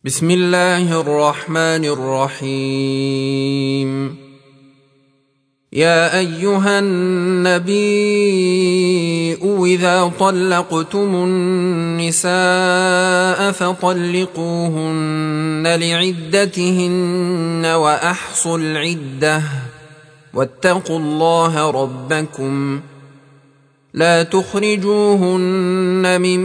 بسم الله الرحمن الرحيم. يا أيها النبي إذا طلقتم النساء فطلقوهن لعدتهن وأحصوا العدة واتقوا الله ربكم لا تخرجوهن من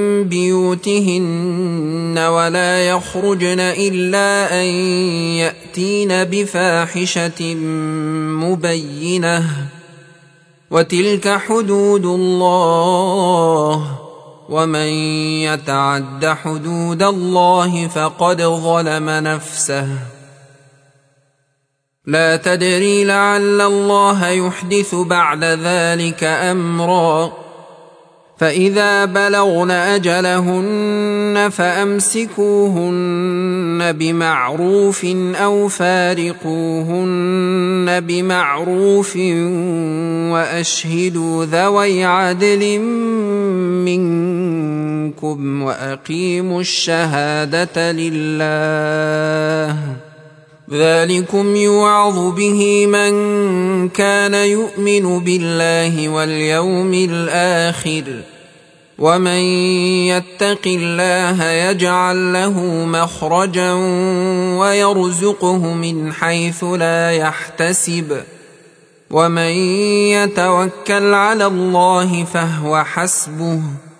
بيوتهن ولا يخرجن إلا أن يأتين بفاحشة مبينة وتلك حدود الله ومن يتعد حدود الله فقد ظلم نفسه لا تدري لعل الله يحدث بعد ذلك أمرا فإذا بلغن أجلهن فأمسكوهن بمعروف أو فارقوهن بمعروف وأشهدوا ذوي عدل منكم وأقيموا الشهادة لله ذلكم يوعظ به من كان يؤمن بالله واليوم الآخر ومن يتق الله يجعل له مخرجا ويرزقه من حيث لا يحتسب ومن يتوكل على الله فهو حسبه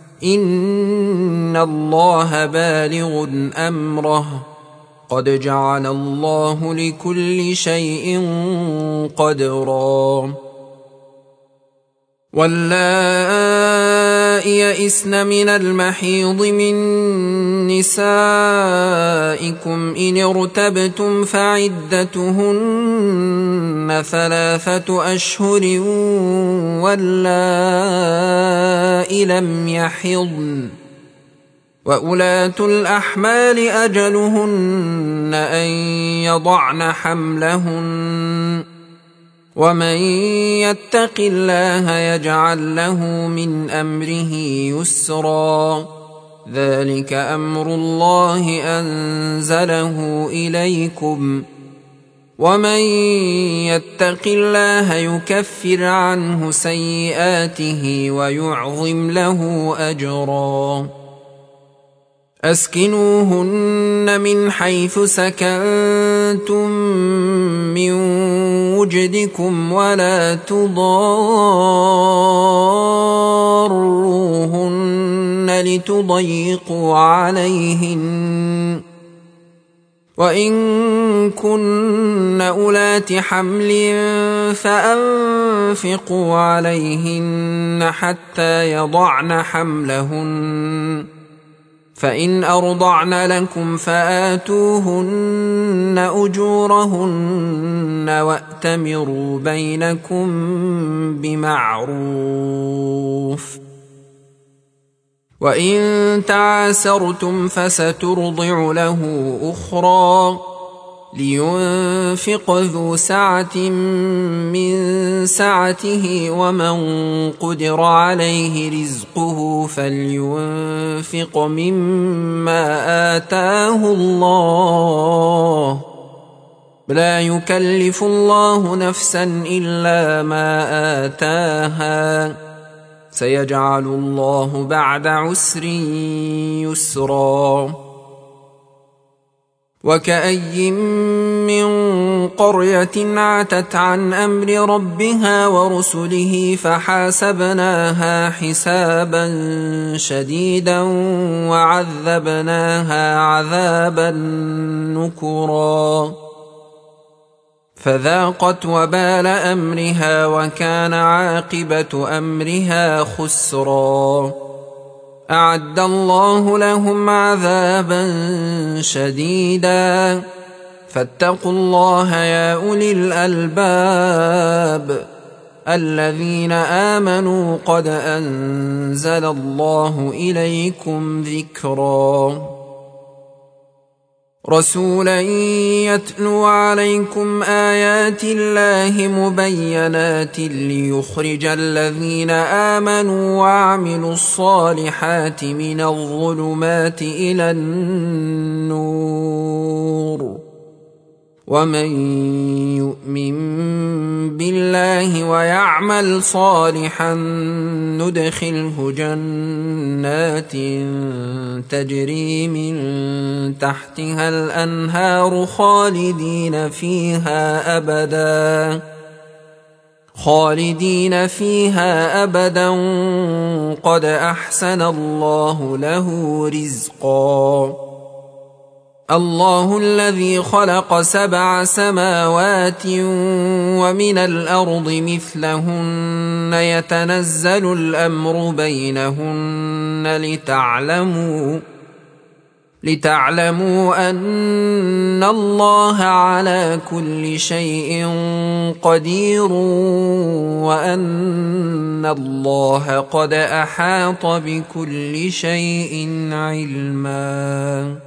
إن الله بالغ أمره قد جعل الله لكل شيء قدرا واللائي يئسن من المحيض من نسائكم إن ارتبتم فعدتهن 3 أشهر واللائي لم يحضن وأولاة الأحمال أجلهن أن يضعن حملهن ومن يتق الله يجعل له من أمره يسرا ذلك أمر الله أنزله إليكم ومن يتق الله يكفر عنه سيئاته ويعظم له أجرا أسكنوهن من حيث سكنتم من وجدكم ولا تضاروهن لتضيقوا عليهن وإن كن أولات حمل فأنفقوا عليهن حتى يضعن حملهن فإن أرضعن لكم فآتوهن أجورهن وأتمروا بينكم بمعروف وإن تعاسرتم فسترضع له أخرى لينفق ذو سعة من سعته ومن قدر عليه رزقه فلينفق مما آتاه الله لا يكلف الله نفسا إلا ما آتاها سيجعل الله بعد عسر يسرا وكأي من قرية عتت عن أمر ربها ورسله فحاسبناها حسابا شديدا وعذبناها عذابا نكرا فذاقت وبال أمرها وكان عاقبة أمرها خسرا أعد الله لهم عذابا شديدا فاتقوا الله يا أولي الألباب الذين آمنوا قد أنزل الله إليكم ذكرا رسولا يتلو عليكم آيات الله مبينات ليخرج الذين آمنوا وعملوا الصالحات من الظلمات إلى النور ومن يؤمن بالله ويعمل صالحا ندخله جنات تجري من تحتها الأنهار خالدين فيها أبدا قد أحسن الله له رزقا الله الذي خلق 7 سماوات ومن الأرض مثلهن يتنزل الأمر بينهن لتعلموا أن الله على كل شيء قدير وأن الله قد أحاط بكل شيء علما